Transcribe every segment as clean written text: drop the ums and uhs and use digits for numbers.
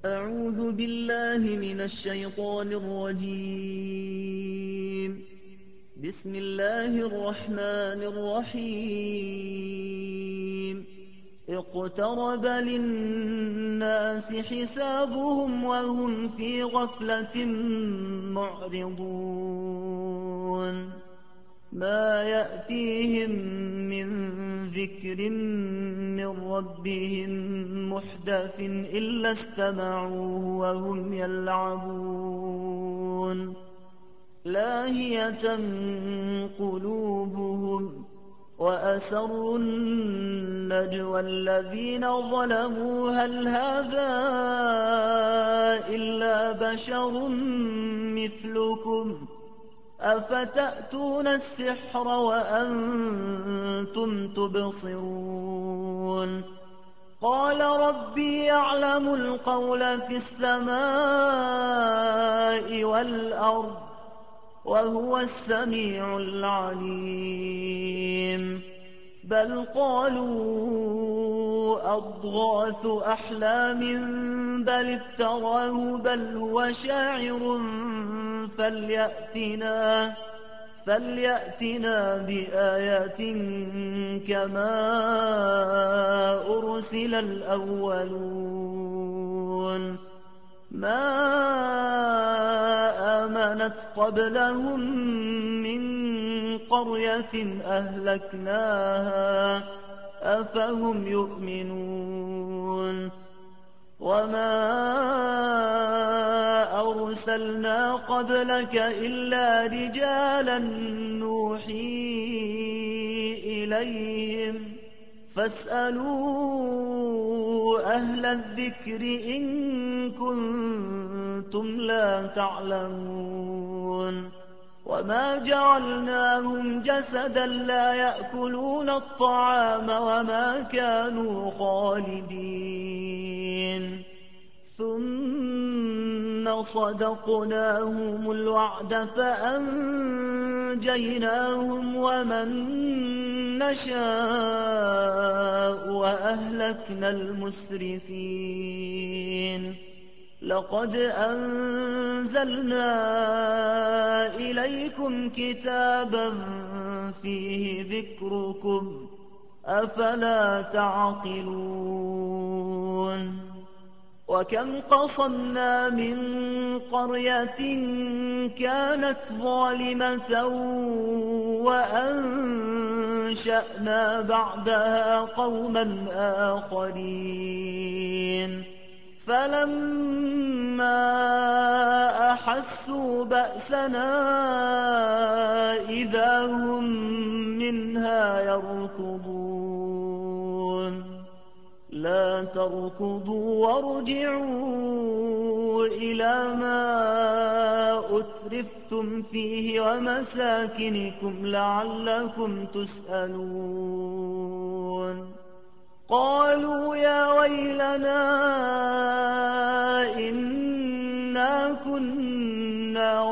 أعوذ بالله من الشيطان الرجيم. بسم الله الرحمن الرحيم. اقترب للناس حسابهم وهم في غفلة معرضون. ما يأتيهم من ذكر من ربهم محدث إلا استمعوه وهم يلعبون لاهية قلوبهم وأسروا النجوى الذين ظلموا هل هذا إلا بشر مثلكم أفتأتون السحر وأنتم تبصرون قال ربي يعلم القول في السماء والأرض وهو السميع العليم بل قالوا أضغاث أحلام بل افتراه بل هو شاعر فليأتنا بآية كما أرسل الأولون ما آمنت قبلهم من قرية أهلكناها أفهم يؤمنون وما أرسلنا قبلك إلا رجالا نوحي إليهم فاسألوا أهل الذكر إن كنتم لا تعلمون وما جعلناهم جسدا لا يأكلون الطعام وما كانوا خالدين ثم صدقناهم الوعد فأنجيناهم ومن نشاء وأهلكنا المسرفين لقد أنزلنا إليكم كتابا فيه ذكركم أفلا تعقلون وكم قصمنا من قرية كانت ظالمة وأنشأنا بعدها قوما آخرين فلما أحسوا بأسنا إذا هم منها يركضون لا تركضوا وارجعوا إلى ما أترفتم فيه ومساكنكم لعلكم تسألون قالوا يا ويلنا إنا كنا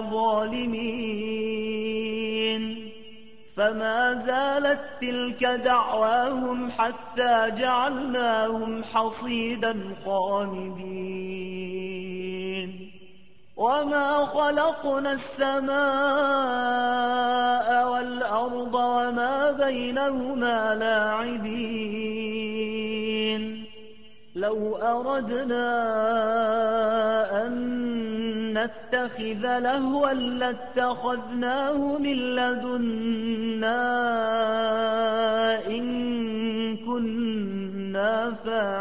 ظالمين فما زالت تلك دعواهم حتى جعلناهم حصيدا خامدين وما خلقنا السماء والأرض وما بينهما لاعبين لو أردنا أن نتخذ لهوا لاتخذناه من لدنا إن كنا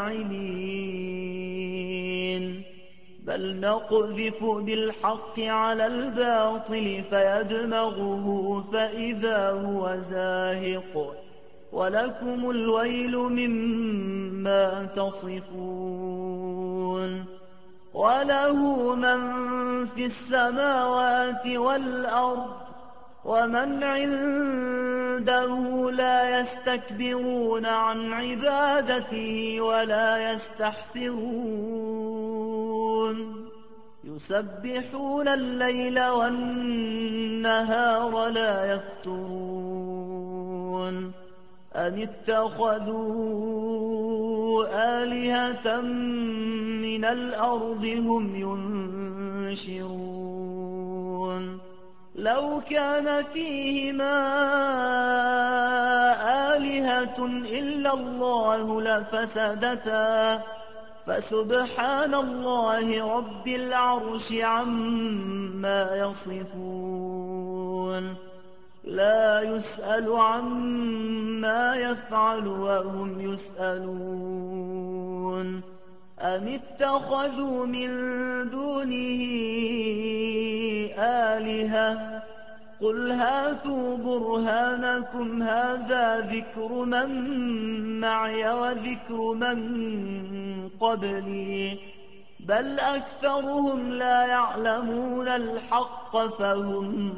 فاعلين بل نقذف بالحق على الباطل فيدمغه فإذا هو زاهق ولكم الويل مما تصفون وله من في السماوات والأرض ومن عنده لا يستكبرون عن عبادته ولا يستحسرون يسبحون الليل والنهار لا يفترون أم اتخذوا آلهة من الأرض هم ينشرون لو كان فيهما آلهة إلا الله لفسدتا فسبحان الله رب العرش عما يصفون لا يسأل عما يفعل وهم يسألون أم اتخذوا من دونه آلهة قل هاتوا برهانكم هذا ذكر من معي وذكر من قبلي بل أكثرهم لا يعلمون الحق فهم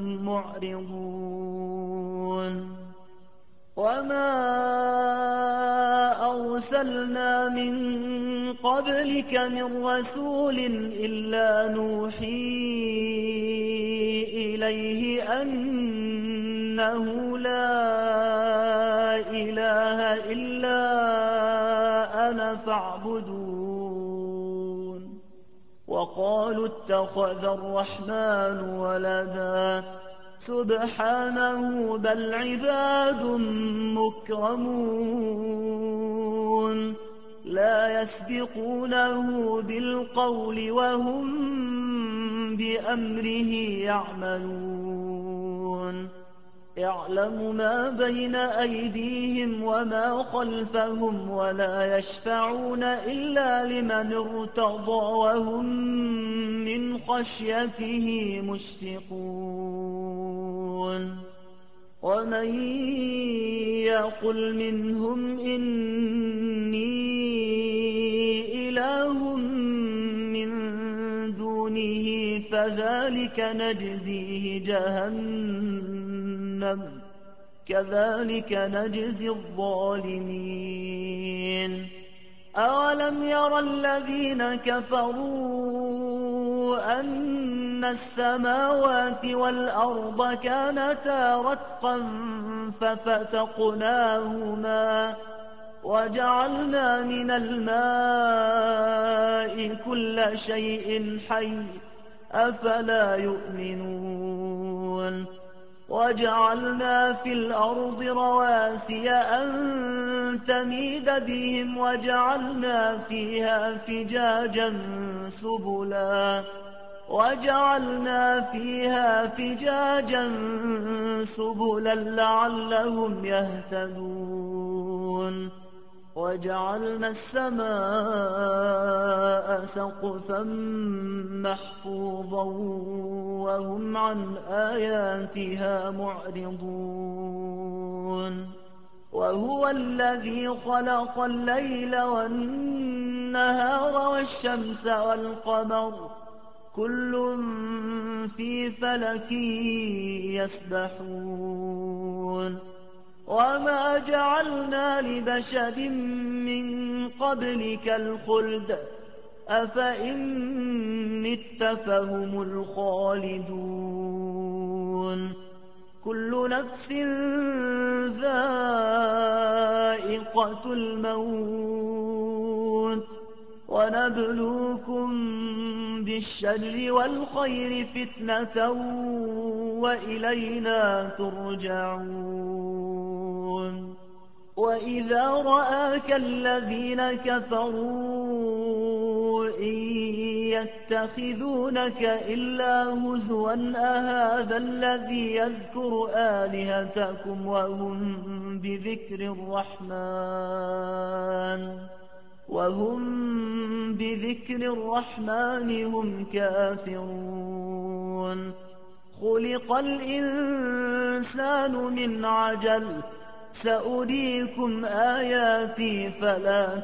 معرضون وما أرسلنا من قبلك من رسول إلا نوحي إليه أنه لا إله إلا أنا فاعبدون وقالوا اتخذ الرحمن ولدا سبحانه بل عباد مكرمون لا يسبقونه بالقول وهم بأمره يعملون يعلم ما بين أيديهم وما خلفهم ولا يشفعون إلا لمن ارتضى وهم من خشيته مشفقون ومن يقل منهم إني إله من دونه فذلك نجزيه جهنم كذلك نجزي الظالمين أولم ير الذين كفروا أن السماوات والأرض كانتا رتقا ففتقناهما وجعلنا من الماء كل شيء حي أفلا يؤمنون وجعلنا في الأرض رواسي أن تميد بهم وجعلنا فيها فجاجا سبلا لعلهم يهتدون وجعلنا السماء سقفا محفوظا وهم عن آياتها معرضون وهو الذي خلق الليل والنهار والشمس والقمر كل في فلك يسبحون وما جعلنا لبشر من قبلك الخلد أفإن مت فهم الخالدون كل نفس ذائقة الموت ونبلوكم بالشر والخير فتنة وإلينا ترجعون وإذا رآك الذين كفروا إن يتخذونك إلا هزوا أهذا الذي يذكر آلهتكم وهم بذكر الرحمن هم كافرون خلق الإنسان من عجل سأريكم آياتي فلا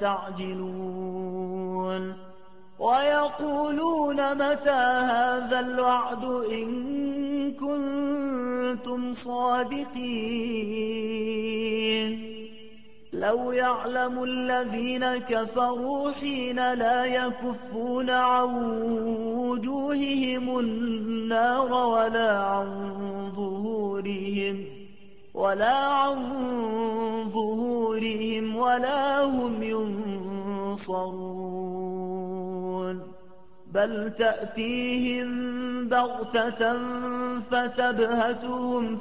تستعجلون ويقولون متى هذا الوعد إن كنتم صادقين لو يعلم الذين كفروا حين لا يكفون عن وجوههم النار ولا ولا عن ظهورهم ولا هم ينصرون بل تأتيهم بغتة فتبهتهم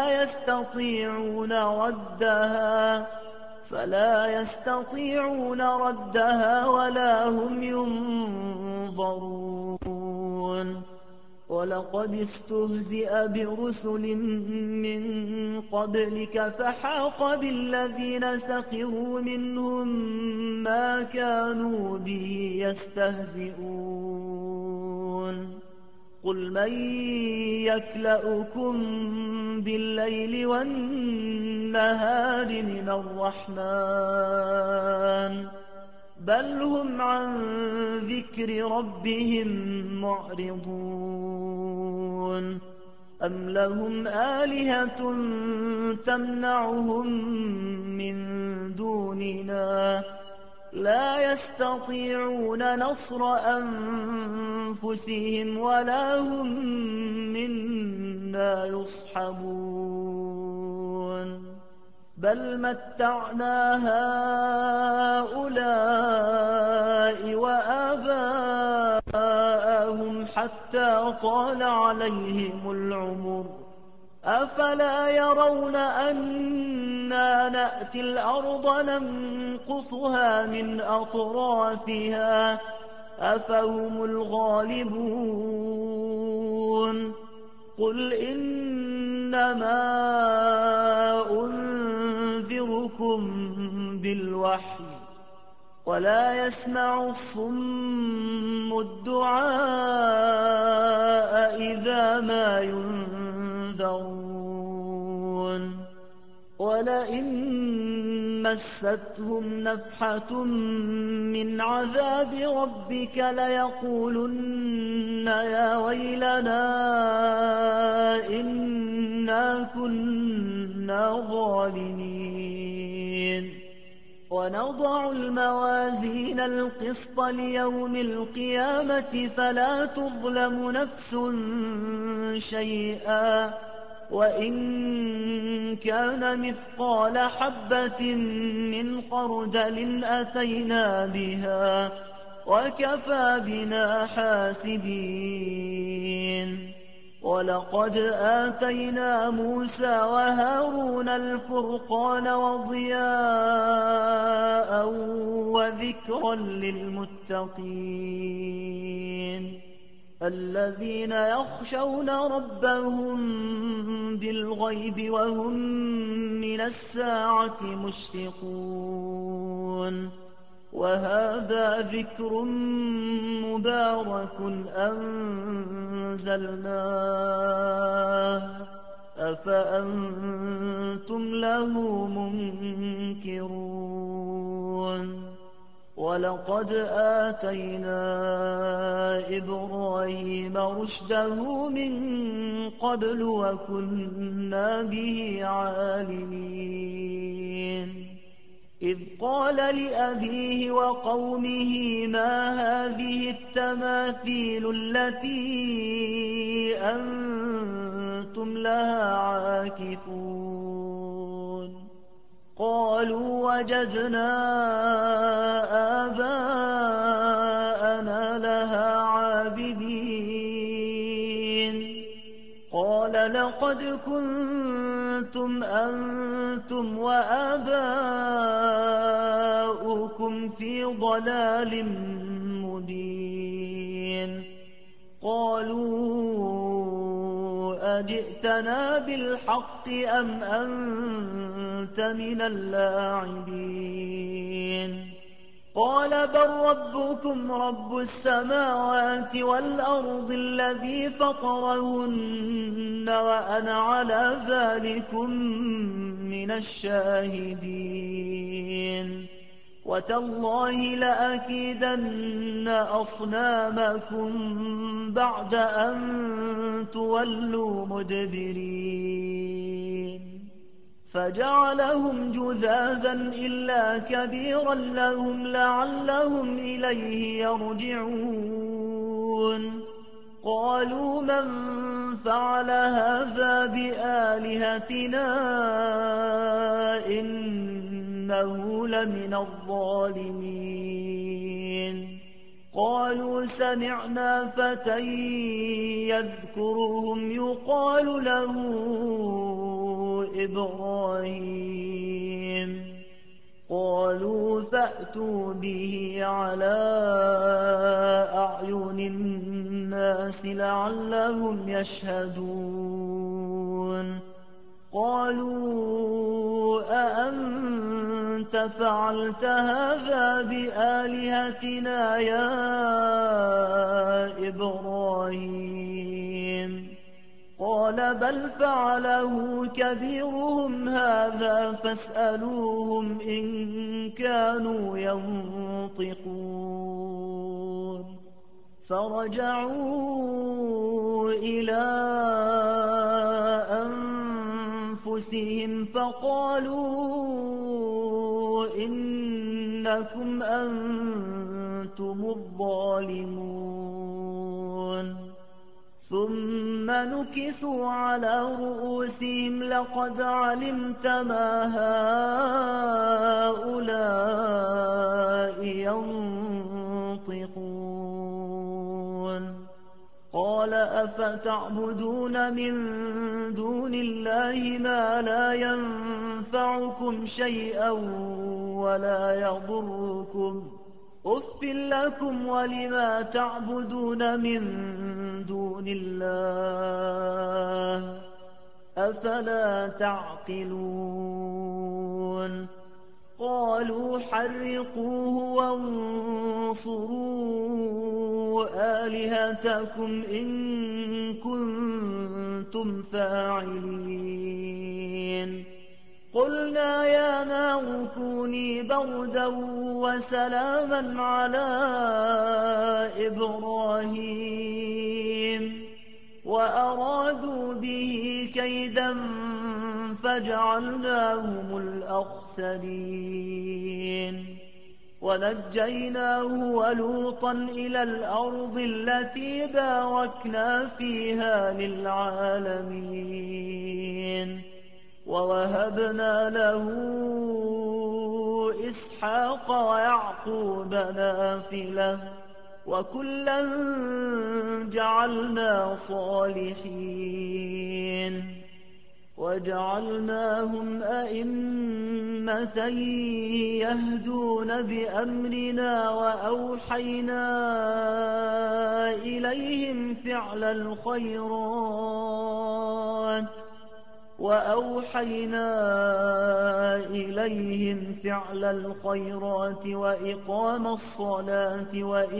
فلا يستطيعون ردها ولا هم ينظرون ولقد استهزئ برسل من قبلك فحاق بالذين سخروا منهم ما كانوا به يستهزئون قل من يكلؤكم بالليل والنهار من الرحمن بل هم عن ذكر ربهم معرضون أم لهم آلهة تمنعهم من دوننا لا يستطيعون نصر أنفسهم ولا هم منا يصحبون بل متعنا هؤلاء وآباءهم حتى طال عليهم العمر أفلا يرون أنا نأتي الأرض ننقصها من أطرافها أفهم الغالبون قل إنما أنذركم بالوحي ولا يسمع الصم الدعاء إذا ما ينذرون ولئن مستهم نفحة من عذاب ربك ليقولن يا ويلنا إنا كنا ظالمين ونضع الموازين القسط ليوم القيامة فلا تظلم نفس شيئا وإن كان مثقال حبة من خردل أتينا بها وكفى بنا حاسبين ولقد آتينا موسى وهارون الفرقان وضياء وذكرا للمتقين الذين يخشون ربهم بالغيب وهم من الساعة مشفقون وهذا ذكر مبارك أنزلناه أفأنتم له منكرون ولقد آتينا إبراهيم رشده من قبل وكنا به عالمين إذ قال لأبيه وقومه ما هذه التماثيل التي أنتم لها عاكفون قالوا وجدنا آباءنا لها عابدين قال لقد كنتم أنتم وآباؤكم في ضلال مبين قالوا أجئتنا بالحق أم أنت من اللاعبين قال بل ربكم رب السماوات والأرض الذي فطرهن وأنا على ذلكم من الشاهدين وتالله لأكيدن أصنامكم بعد أن تولوا مدبرين فجعلهم جذاذا إلا كبيرا لهم لعلهم إليه يرجعون قالوا من فعل هذا بآلهتنا إنه لمن الظالمين. قالوا سمعنا فتى يذكرهم يقال له إبراهيم. قالوا فأتوا به على أعين الناس لعلهم يشهدون. قالوا أأنت فعلت هذا بآلهتنا يا إبراهيم؟ قال بل فعله كبيرهم هذا فاسألوهم إن كانوا ينطقون. فرجعوا إلى أنفسهم فقالوا إنكم أنتم الظالمون. ثم نكسوا على رؤوسهم لقد علمت ما هؤلاء ينطقون. قال أفتعبدون من دون الله ما لا ينفعكم شيئا ولا يضركم؟ أف لكم ولما تعبدون من دون الله أفلا تعقلون. قالوا حرقوه وانصروا آلهتكم إن كنتم فاعلين. قلنا يا نار كوني بردا وسلاما على إبراهيم وأرادوا به كيدا فجعلناهم الأخسرين. ونجيناه ولوطا إلى الأرض التي باركنا فيها للعالمين. ووهبنا له إسحاق ويعقوب نافلة وكلا جعلنا صالحين. وجعلناهم أئمة يهدون بأمرنا وأوحينا إليهم فعل الخيرات وإقام الصلاة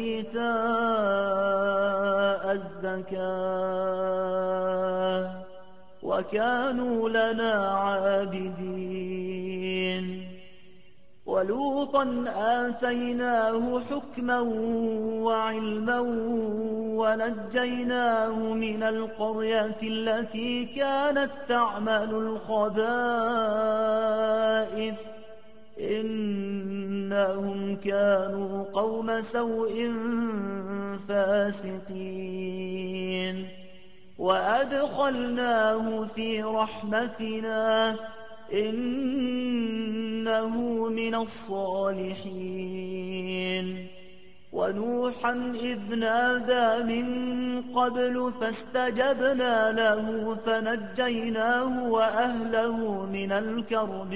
وإيتاء الزكاة وكانوا لنا عابدين. ولوطا آتيناه حكما وعلما ونجيناه من القرية التي كانت تعمل الخبائث إنهم كانوا قوم سوء فاسقين. وأدخلناه في رحمتنا إنه من الصالحين. ونوحا إذ نادى من قبل فاستجبنا له فنجيناه وأهله من الكرب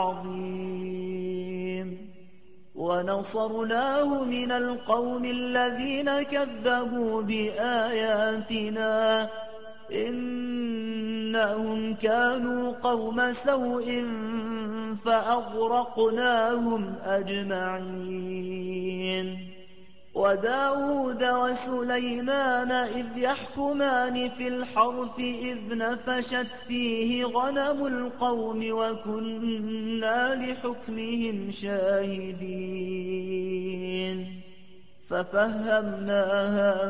العظيم. ونصرناه من القوم الذين كذبوا بآياتنا إنهم كانوا قوم سوء فأغرقناهم أجمعين. وداود وسليمان إذ يحكمان في الحرث إذ نفشت فيه غنم القوم وكنا لحكمهم شاهدين. ففهمناها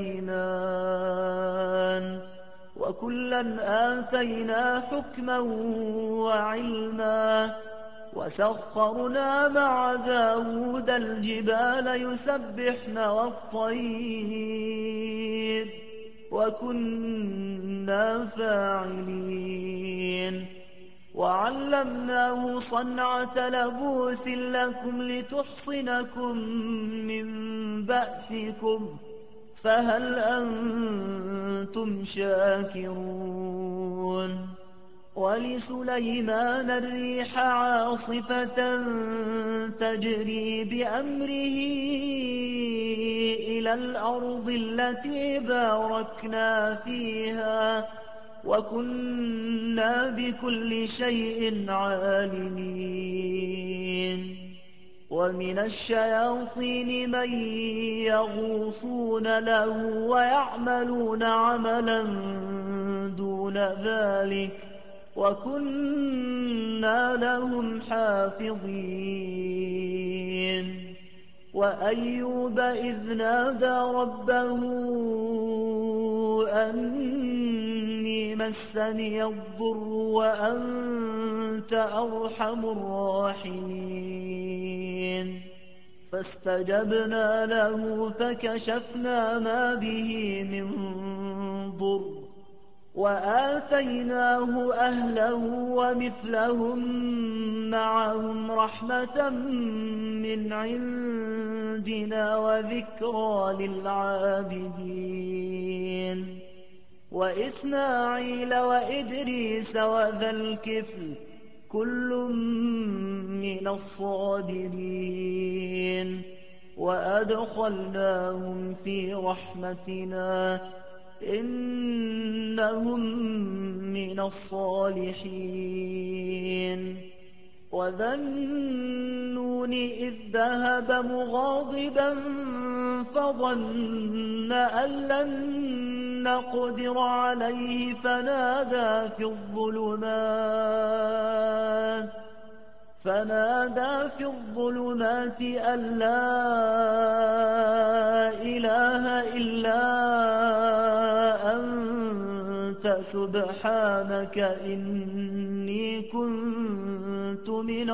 سليمان وكلا آتينا حكما وعلما. وسخرنا مع داود الجبال يسبحن والطير وكنا فاعلين. وعلمناه صنعة لبوس لكم لتحصنكم من بأسكم، فهل أنتم شاكرون؟ ولسليمان الريح عاصفة تجري بأمره إلى الأرض التي باركنا فيها، وكنا بكل شيء عالمين. ومن الشياطين من يغوصون له ويعملون عملا دون ذلك، وكنا لهم حافظين. وأيوب إذ نادى ربه أني مسني الضر وأنت أرحم الراحمين، فاستجبنا له فكشفنا ما به من ضر، وآتيناه أهله ومثلهم معهم رحمة من عندنا وذكرى للعابدين. وإسماعيل وإدريس وذا الكفل كل من الصابرين، وأدخلناهم في رحمتنا إنهم من الصالحين. وذا النون إذ ذهب مغاضبا فظن أن لن نقدر عليه فنادى في الظلمات أن لا إله إلا أنت سبحانك إني كنت من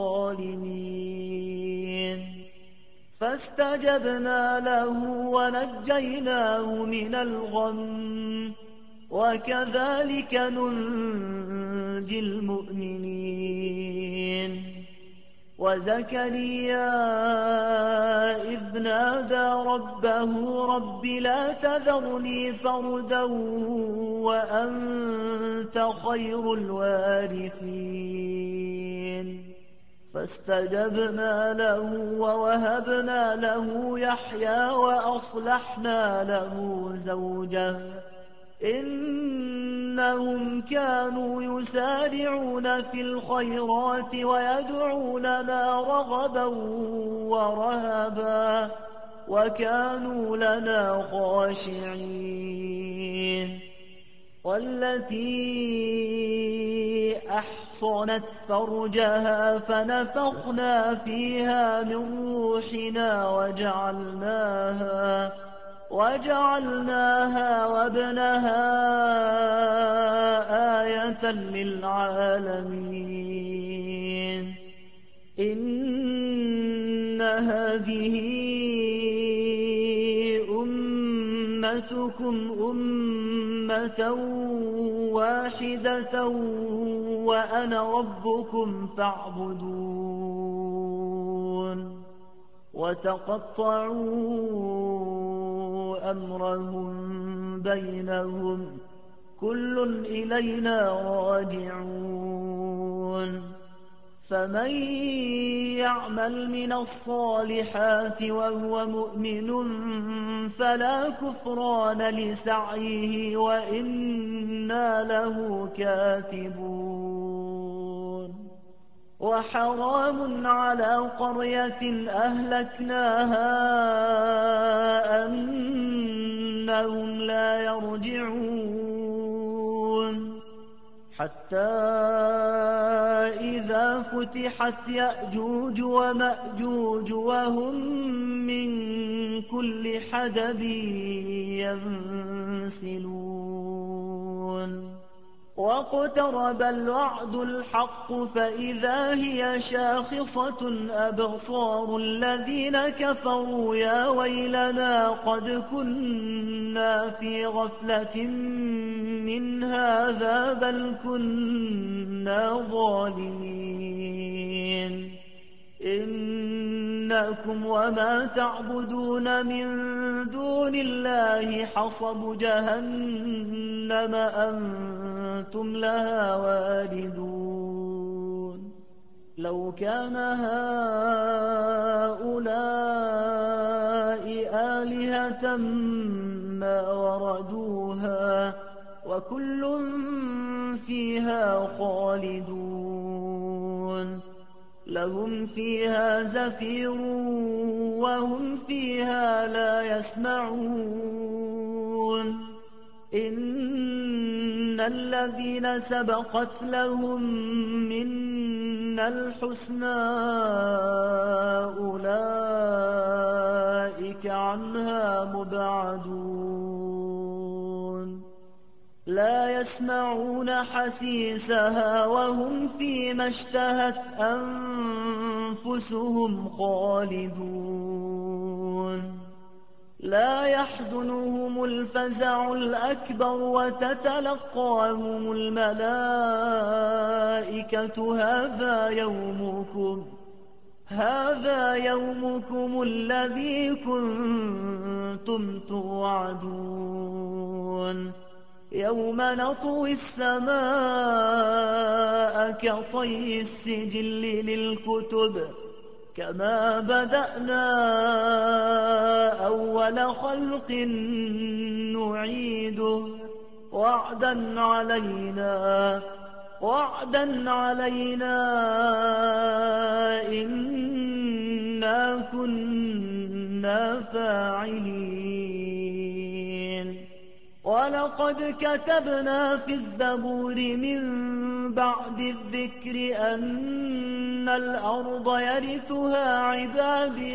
الظالمين. فاستجبنا له ونجيناه من الغم، وكذلك ننجي المؤمنين. وزكريا إذ نادى ربه رب لا تذرني فردا وأنت خير الوارثين، فاستجبنا له ووهبنا له يحيى وأصلحنا له زوجه إنهم كانوا يسارعون في الخيرات ويدعوننا رغبا ورهبا وكانوا لنا خاشعين. والتي أحصنت فرجها فنفخنا فيها من روحنا وجعلناها وابنها آية للعالمين. إن هذه أمتكم أمة واحدة وأنا ربكم فاعبدون. وتقطعوا أمرهم بينهم كل إلينا راجعون. فمن يعمل من الصالحات وهو مؤمن فلا كفران لسعيه وإنا له كاتبون. وحرام على قرية أهلكناها أنهم لا يرجعون حتى إذا فتحت يأجوج ومأجوج وهم من كل حدب ينسلون. واقترب الوعد الحق فإذا هي شاخصة أبصار الذين كفروا يا ويلنا قد كنا في غفلة من هذا بل كنا ظالمين إنكم وما تعبدون من دون الله حصب جهنم أنتم لها واردون لو كان هؤلاء آلهة ما وردوها وكل فيها خالدون لهم فيها زفير وهم فيها لا يسمعون إن الذين سبقت لهم منا الحسنى أولئك عنها مبعدون لا يسمعون حسيسها وهم فيما اشتهت أنفسهم خالدون لا يحزنهم الفزع الأكبر وتتلقاهم الملائكة هذا يومكم الذي كنتم توعدون يوم نطوي السماء كطي السجل للكتب كما بدأنا أول خلق نعيده وعدا علينا إنا كنا فاعلين ولقد كتبنا في الزبور من بعد الذكر أن الأرض يرثها عبادي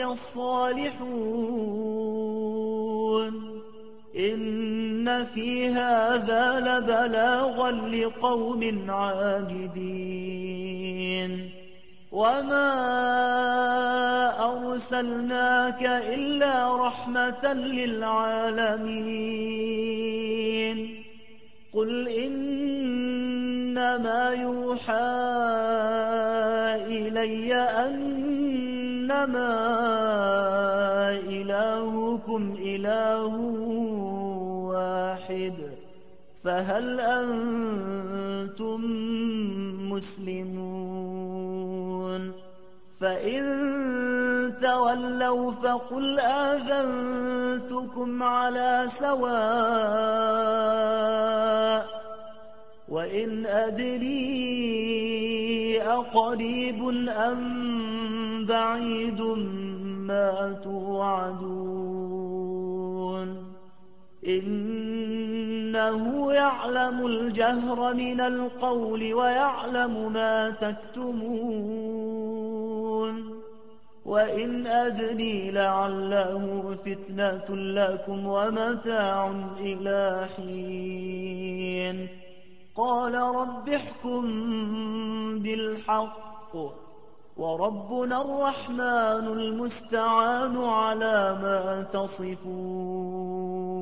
الصالحون إن في هذا لبلاغا لقوم عابدين وما أرسلناك إلا رحمة للعالمين قل إنما يوحى إلي أنما إلهكم إله واحد فهل أنتم مسلمون فإن تولوا فقل آذنتكم على سواء وإن أدري أقريب أم بعيد ما توعدون إنه يعلم الجهر من القول ويعلم ما تكتمون وإن أدري لعله فتنة لكم ومتاع إلى حين قال رب احكم بالحق وربنا الرحمن المستعان على ما تصفون